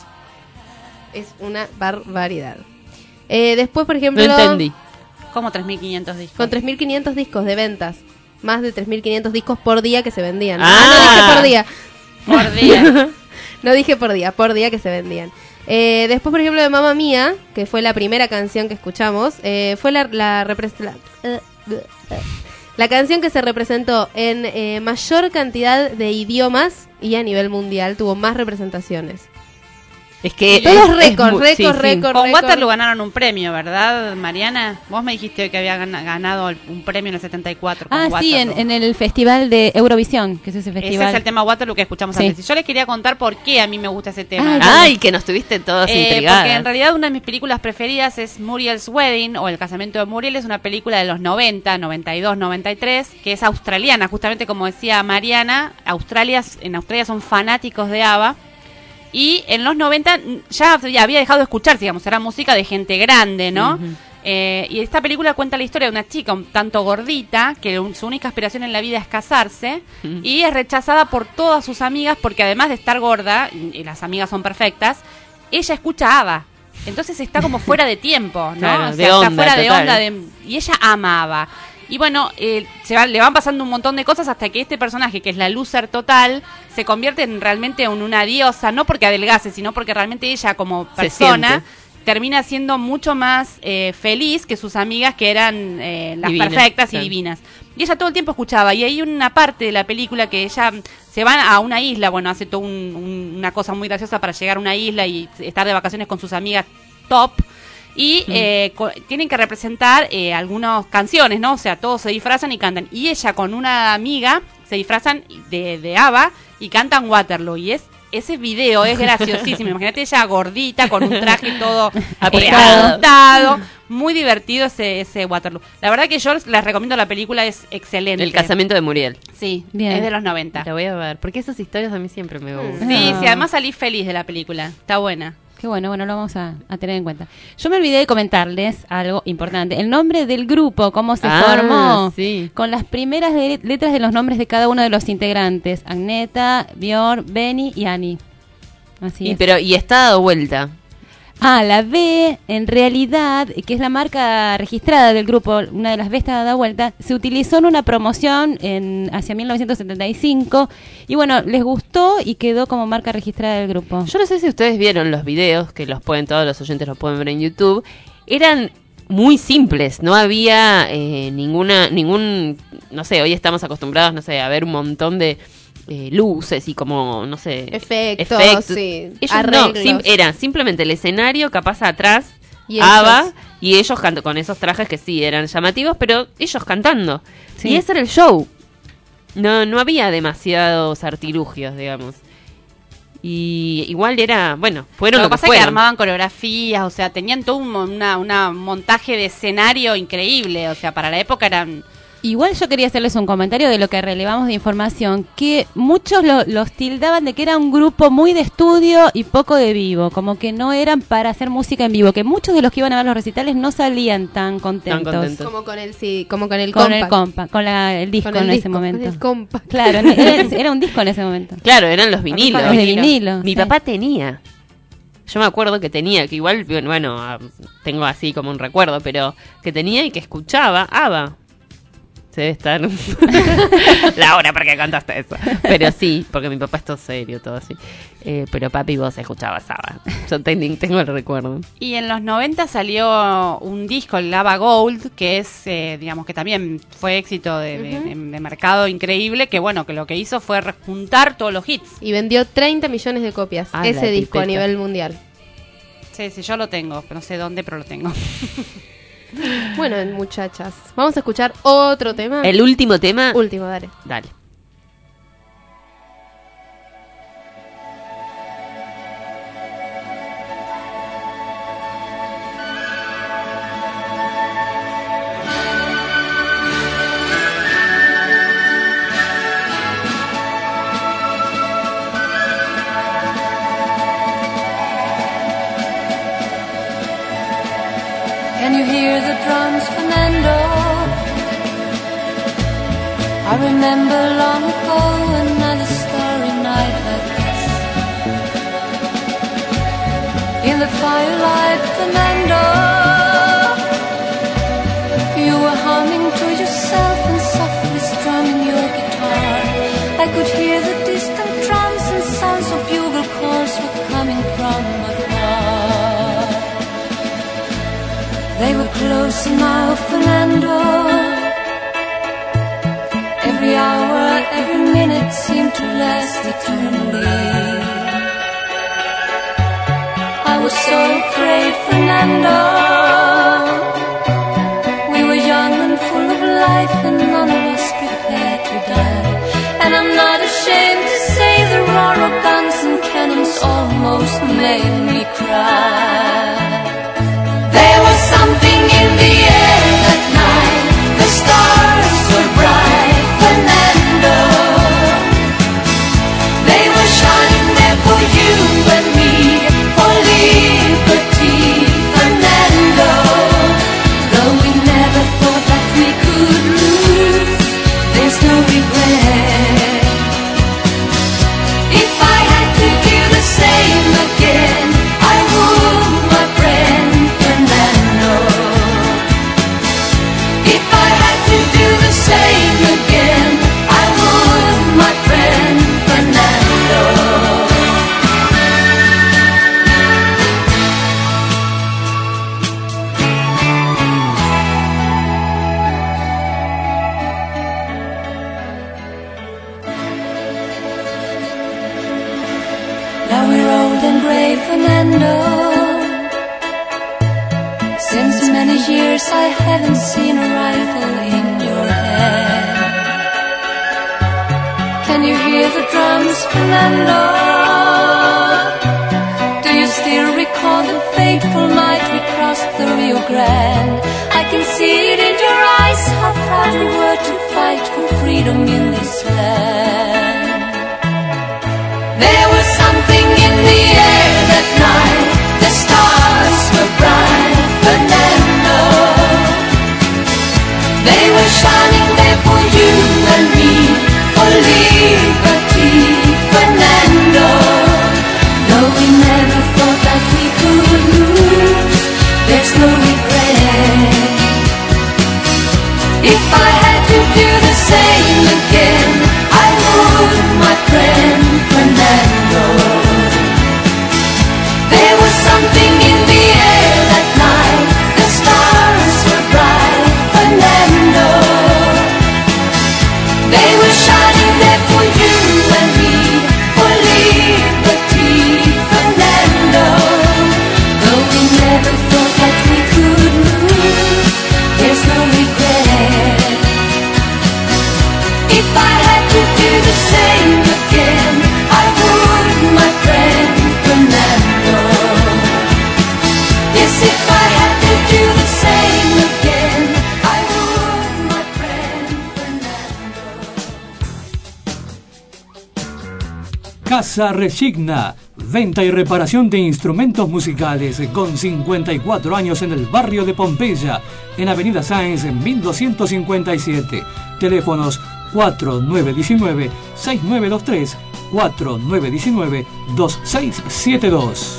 Es una barbaridad. Eh, después, por No ejemplo, entendí. Como tres mil quinientos discos. con tres mil quinientos discos de ventas. Más de tres mil quinientos discos por día que se vendían. Ah. no dije por día. Por día. No dije por día, por día que se vendían. Eh, después, por ejemplo, de Mamma Mía, que fue la primera canción que escuchamos, eh, fue la, la, repres- la, eh, eh, la canción que se representó en eh, mayor cantidad de idiomas y a nivel mundial tuvo más representaciones. Es que Todos es- récords, es mu- récords, sí, sí. récords. Con récord. Waterloo ganaron un premio, ¿verdad, Mariana? Vos me dijiste que había gana- ganado el- un premio en el setenta y cuatro. Con Ah, sí, en, Waterloo. en el festival de Eurovisión, que es ese festival. Ese es el tema Waterloo que escuchamos Sí. antes. Y yo les quería contar por qué a mí me gusta ese tema. Ah, Ay, que nos tuviste todos Eh, intrigadas. porque en realidad una de mis películas preferidas es Muriel's Wedding o El casamiento de Muriel. Es una película de los noventa, noventa y dos, noventa y tres, que es australiana, justamente como decía Mariana. Australia, en Australia son fanáticos de ABBA. Y en los noventa ya había dejado de escucharse, digamos, era música de gente grande, ¿no? Eh, y esta película cuenta la historia de una chica un tanto gordita, que un- su única aspiración en la vida es casarse, Ujú. y es rechazada por todas sus amigas, porque además de estar gorda, y y las amigas son perfectas, ella escucha ABBA. Entonces está como fuera de tiempo, ¿no? Claro, O sea, de está onda, fuera de total. onda, de- y ella ama ABBA. Y bueno, eh, se va- le van pasando un montón de cosas hasta que este personaje, que es la loser total, se convierte en realmente en una diosa, no porque adelgace, sino porque realmente ella como Se persona siente. termina siendo mucho más eh, feliz que sus amigas que eran eh, las Divinas, perfectas claro. y divinas. Y ella todo el tiempo escuchaba, y hay una parte de la película que ella se va a una isla, bueno, hace toda un- un- una cosa muy graciosa para llegar a una isla y estar de vacaciones con sus amigas top. Y eh, co- tienen que representar eh, algunas canciones, ¿no? O sea, todos se disfrazan y cantan. Y ella con una amiga se disfrazan de, de ABBA y cantan Waterloo. Y es ese video es graciosísimo. Imagínate ella gordita con un traje todo Apretado. apretado. Muy divertido ese, ese Waterloo. La verdad que yo les recomiendo la película, es excelente. El casamiento de Muriel. Sí, Bien. es de los noventa. La voy a ver, porque esas historias a mí siempre me gustan. Sí, Ah. sí, además salí feliz de la película. Está buena. Qué bueno, bueno, lo vamos a, a tener en cuenta. Yo me olvidé de comentarles algo importante. El nombre del grupo, cómo se Ah, formó. sí. Con las primeras de- letras de los nombres de cada uno de los integrantes. Agneta, Björn, Benny y Annie. Así Y, es. pero, y está dado vuelta. Ah, la B, en realidad, que es la marca registrada del grupo, una de las B está dada vuelta, se utilizó en una promoción en hacia mil novecientos setenta y cinco y bueno, les gustó y quedó como marca registrada del grupo. Yo no sé si ustedes vieron los videos, que los pueden, todos los oyentes los pueden ver en YouTube. Eran muy simples, no había eh, ninguna, ningún, no sé, hoy estamos acostumbrados, no sé, a ver un montón de eh, luces y como, no sé, Efectos, sí, Ellos arreglos. no, sim- era simplemente el escenario, capaz atrás, Y ABBA, ellos. y ellos cantando con esos trajes que sí eran llamativos, pero ellos cantando. Sí. Y ese era el show. No, no había demasiados artilugios, digamos. Y igual era, bueno, fueron Lo lo, que pasa es que fueron. armaban coreografías, o sea, tenían todo un, mo- una, una montaje de escenario increíble, o sea, para la época eran Igual yo quería hacerles un comentario de lo que relevamos de información, que muchos lo, los tildaban de que era un grupo muy de estudio y poco de vivo, como que no eran para hacer música en vivo, que muchos de los que iban a ver los recitales no salían tan contentos. Tan contentos. Como con el sí, como con el Con compact. el compa, con la, el disco Con el en disco, ese momento. con el compact. Claro, era, era un disco en ese momento. Claro, eran los vinilos. Los de vinilo. Mi sí. papá tenía. Yo me acuerdo que tenía, que igual, bueno, ah, tengo así como un recuerdo, pero que tenía y que escuchaba ABBA. Se debe estar Laura, ¿por qué contaste eso? Pero sí, porque mi papá es todo serio, todo así. Eh, pero papi, vos escuchabas ABBA. Yo ten, tengo el recuerdo. Y en los noventa salió un disco, el Lava Gold, que es, eh, digamos, que también fue éxito de, de- de- de mercado increíble, que bueno, que lo que hizo fue rejuntar todos los hits. Y vendió treinta millones de copias Ah, ese la disco a pipeta. nivel mundial. Sí, sí, yo lo tengo, pero no sé dónde, pero lo tengo. Bueno, muchachas, vamos a escuchar otro tema. El último tema. último, dale. Dale. Can you hear the drums, Fernando? I remember long ago another starry night like this. In the firelight, Fernando, you were humming to yourself and softly strumming your guitar. I could hear the distant drums and sounds of bugle calls were coming from afar. They were close now, Fernando. Every hour, every minute seemed to last eternally. I was so afraid, Fernando. We were young and full of life, and none of us prepared to die. And I'm not ashamed to say the roar of guns and cannons almost made me cry. There was something in the air that night. The stars were bright, Fernando. They were shining there for you and me, for liberty, Fernando. Though we never thought that we could lose, there's no regret. If I had to do the same again, I would, my friend. If I had to do the same again, I would, my friend Fernando. Now we're old and gray, Fernando. Since many years I haven't seen a rifle in your hand. Can you hear the drums, Fernando? Do you still recall the fateful night we crossed the Rio Grande? I can see it in your eyes, how proud we were to fight for freedom in this land. There was something in the air that night. The stars were bright, Fernando. They were shining there for you and me, for liberty, Fernando. Though we never thought that we could lose, there's no regret. If I had to do the same again, I would, my friend Fernando. There was something in the air that night. The stars were bright, Fernando. They were shining there for you and me, for liberty, Fernando. Though we never thought that we could lose, there's no regret. If I had to do the same again, I would, my friend Fernando. Yes, if I had to do the same again, I would, my friend Casa Resigna, venta y reparación de instrumentos musicales con cincuenta y cuatro años en el barrio de Pompeya, en Avenida Sáenz en mil doscientos cincuenta y siete. Teléfonos cuatro nueve uno nueve, seis nueve dos tres, cuatro nueve uno nueve, dos seis siete dos.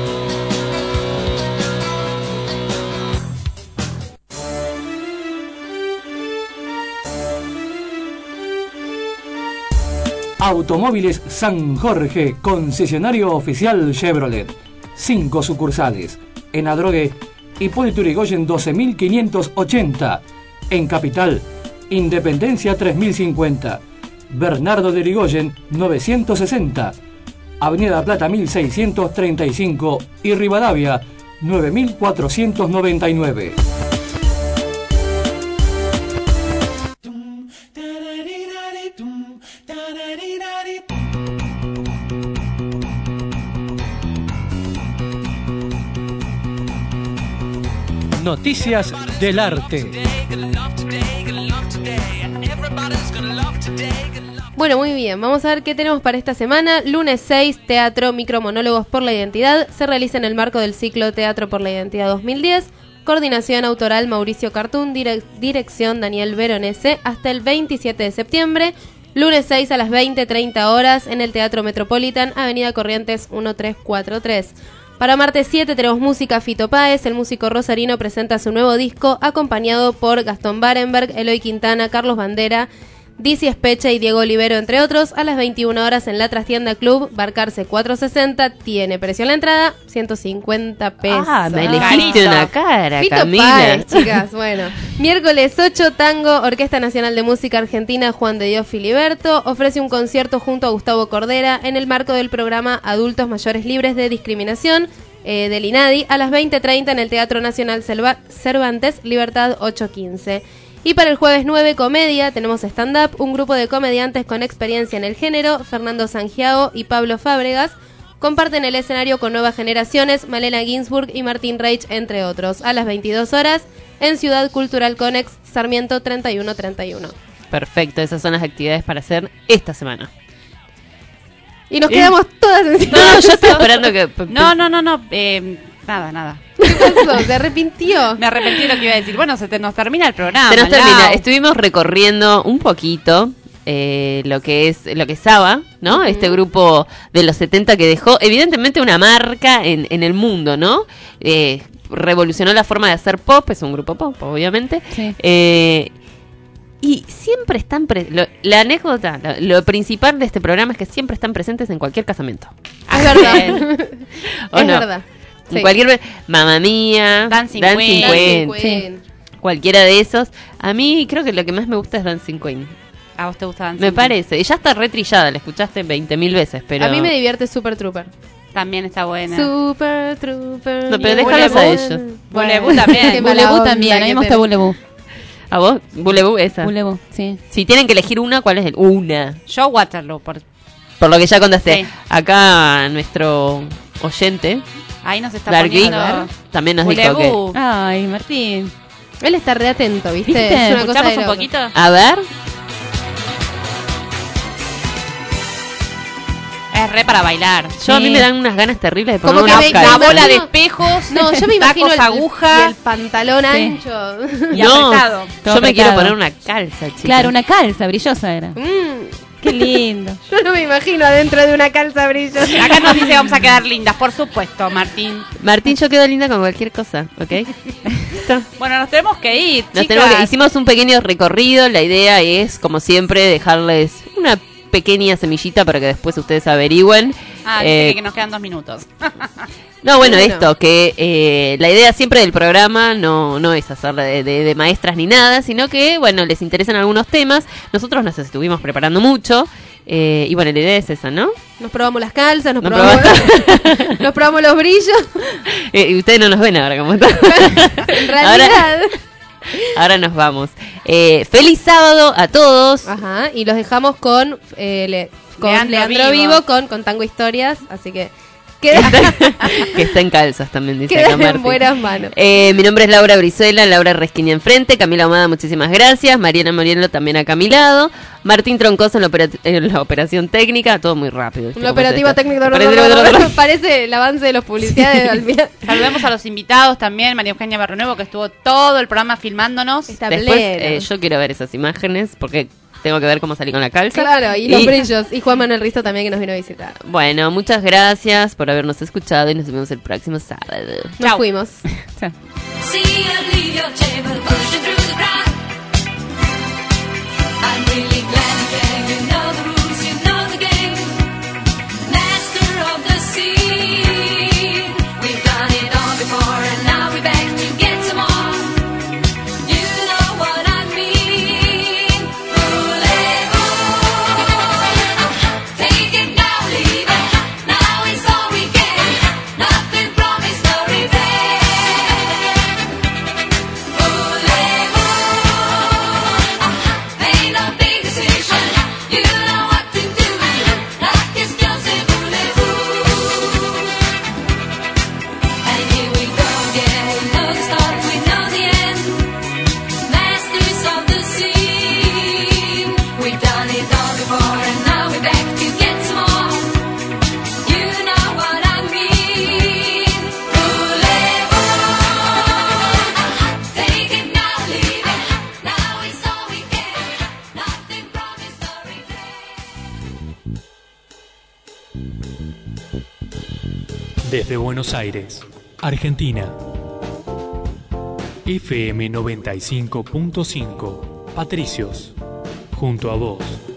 Automóviles San Jorge, concesionario oficial Chevrolet. Cinco sucursales. En Adrogué, Hipólito Yrigoyen doce mil quinientos ochenta. En Capital, Independencia tres mil cincuenta. Bernardo de Yrigoyen novecientos sesenta. Avenida Plata mil seiscientos treinta y cinco y Rivadavia nueve mil cuatrocientos noventa y nueve. Noticias del arte. Bueno, muy bien, vamos a ver qué tenemos para esta semana. Lunes seis, Teatro Micromonólogos por la Identidad. Se realiza en el marco del ciclo Teatro por la Identidad dos mil diez. Coordinación autoral Mauricio Cartún, direc- dirección Daniel Veronese, hasta el veintisiete de septiembre. Lunes seis a las veinte treinta horas en el Teatro Metropolitan, Avenida Corrientes mil trescientos cuarenta y tres. Para martes siete tenemos música. Fito Páez, el músico rosarino, presenta su nuevo disco acompañado por Gastón Barenberg, Eloy Quintana, Carlos Bandera, Dizzy Espeche y Diego Olivero, entre otros, a las veintiuna horas en la Trastienda Club, Barcarce cuatrocientos sesenta. Tiene precio en la entrada, ciento cincuenta pesos. Ah, me elegiste una cara, Fito Camila. Páez, chicas, bueno. Miércoles ocho, Tango, Orquesta Nacional de Música Argentina Juan de Dios Filiberto ofrece un concierto junto a Gustavo Cordera en el marco del programa Adultos Mayores Libres de Discriminación eh, del INADI a las veinte treinta en el Teatro Nacional Selva- Cervantes, Libertad ocho quince. Y para el jueves nueve, comedia, tenemos stand-up, un grupo de comediantes con experiencia en el género, Fernando Sangiao y Pablo Fábregas, comparten el escenario con nuevas generaciones, Malena Ginsburg y Martín Reich, entre otros, a las veintidós horas en Ciudad Cultural Conex, Sarmiento treinta y uno treinta y uno. Perfecto, esas son las actividades para hacer esta semana. Y nos ¿Eh? quedamos todas en No, silencio. yo estoy esperando que... No, no, no, no. Eh, nada, nada. ¿Qué pasó? ¿Se arrepintió? Me arrepentí de lo que iba a decir. Bueno, se te, nos termina el programa. Se nos termina. Lau. Estuvimos recorriendo un poquito eh, lo que es lo que es ABBA, ¿no? Uh-huh. Este grupo de los setenta que dejó evidentemente una marca en, en el mundo, ¿no? Eh, revolucionó la forma de hacer pop, es un grupo pop, obviamente. Sí. Eh, y siempre están... Pre- lo, la anécdota, lo, lo principal de este programa es que siempre están presentes en cualquier casamiento. Es verdad. ¿O Es no? verdad. En Sí. cualquier... Mamma Mía, Dancing Dancing Queen. Queen, Dancing Queen. cualquiera de esos. A mí creo que lo que más me gusta es Dancing Queen. ¿A vos te gusta Dancing Me Queen? parece. Y ya está retrillada, la escuchaste veinte mil veces, pero... A mí me divierte Super Trooper. También está buena. Super Trooper. No, pero bien. déjalos a Bueno, ellos. Voleibú también. Qué mala Bulebu onda también, a mí que me gusta tenés. Bulebu. ¿A vos? Bulebu, esa. Bulebu, sí. Si tienen que elegir una, ¿cuál es el? Una. Yo Waterloo. Por... Por lo que ya contaste. Sí. Acá nuestro oyente, Ahí nos está Dark Geek, poniendo... también nos dijo que... Bulebu. Ay, Martín. Él está re atento, ¿viste? ¿Viste? Es una cosa ¿Escuchamos de un loco. poquito? A ver. Es re para bailar. Yo a mí Sí. me dan unas ganas terribles de Como poner que una me- Oscar. Una me bola de imagino- espejos. No, yo me imagino tacos, el, aguja. y el pantalón Sí. ancho. Y No, apretado. Todo yo me quiero apretado. poner una calza, chicos. Claro, una calza brillosa era. Mm, Qué lindo. yo no me imagino adentro de una calza brillosa. Acá nos dice vamos a quedar lindas, por supuesto, Martín. Martín, yo quedo linda con cualquier cosa, ¿ok? ¿Listo? Bueno, nos tenemos que ir, Nos chicas. tenemos que- hicimos un pequeño recorrido. La idea es, como siempre, dejarles una pequeña semillita para que después ustedes averigüen. Ah, Eh, dice que nos quedan dos minutos. No, bueno, Bueno. esto, que eh, la idea siempre del programa no, no es hacer de, de- de maestras ni nada, sino que, bueno, les interesan algunos temas. Nosotros nos estuvimos preparando mucho. eh, y bueno, la idea es esa, ¿no? Nos probamos las calzas, nos, Nos probamos, nos probamos los brillos. Eh, y ustedes no nos ven ahora como están. En realidad. Ahora nos vamos. Eh, feliz sábado a todos. Ajá, y los dejamos con, eh, le- con Leandro Leandro, Vivo. Vivo, con, con Tango Historias. Así que Queda- que está en calzas también, dice acá Quedan en Martín. buenas manos. Eh, mi nombre es Laura Brizuela, Laura Resquiña enfrente, Camila Ahumada, muchísimas gracias, Mariana Morielo también acá a mi lado, Martín Troncoso en la, opera- en la operación técnica, todo muy rápido. ¿viste? La ¿Cómo es operativa esto? técnica Operativa- parece el avance de los publicidades al final. Saludemos a los invitados también, María Eugenia Barronuevo, que estuvo todo el programa filmándonos. Está Después pleno. eh, yo quiero ver esas imágenes porque tengo que ver cómo salí con la calza. Claro, y los brillos. Y Juan Manuel Rizo también, que nos vino a visitar. Bueno, muchas gracias por habernos escuchado y nos vemos el próximo sábado. Nos Chau. fuimos. Chao. See you leave your table, pushing through the crowd. I'm really glad you came. You know the rules, you know the game. Master of the scene. We've done it all before, and now we're back to get some more. You know what I mean. Voulez-vous? Take it now, leave it. Now it's all we get. Nothing promised, no revenge. Voulez-vous? Made a big decision. You know what to do. La question c'est voulez-vous? And here we go again. We know the start, we know the end. Masters of the scene. We've done it all before, and now we're back to get some more. You know what I mean. Voulez-vous? Take it now, leave it. Now it's all we get. Nothing promised, no regret. Desde Buenos Aires, Argentina. F M noventa y cinco punto cinco. Patricios. Junto a vos.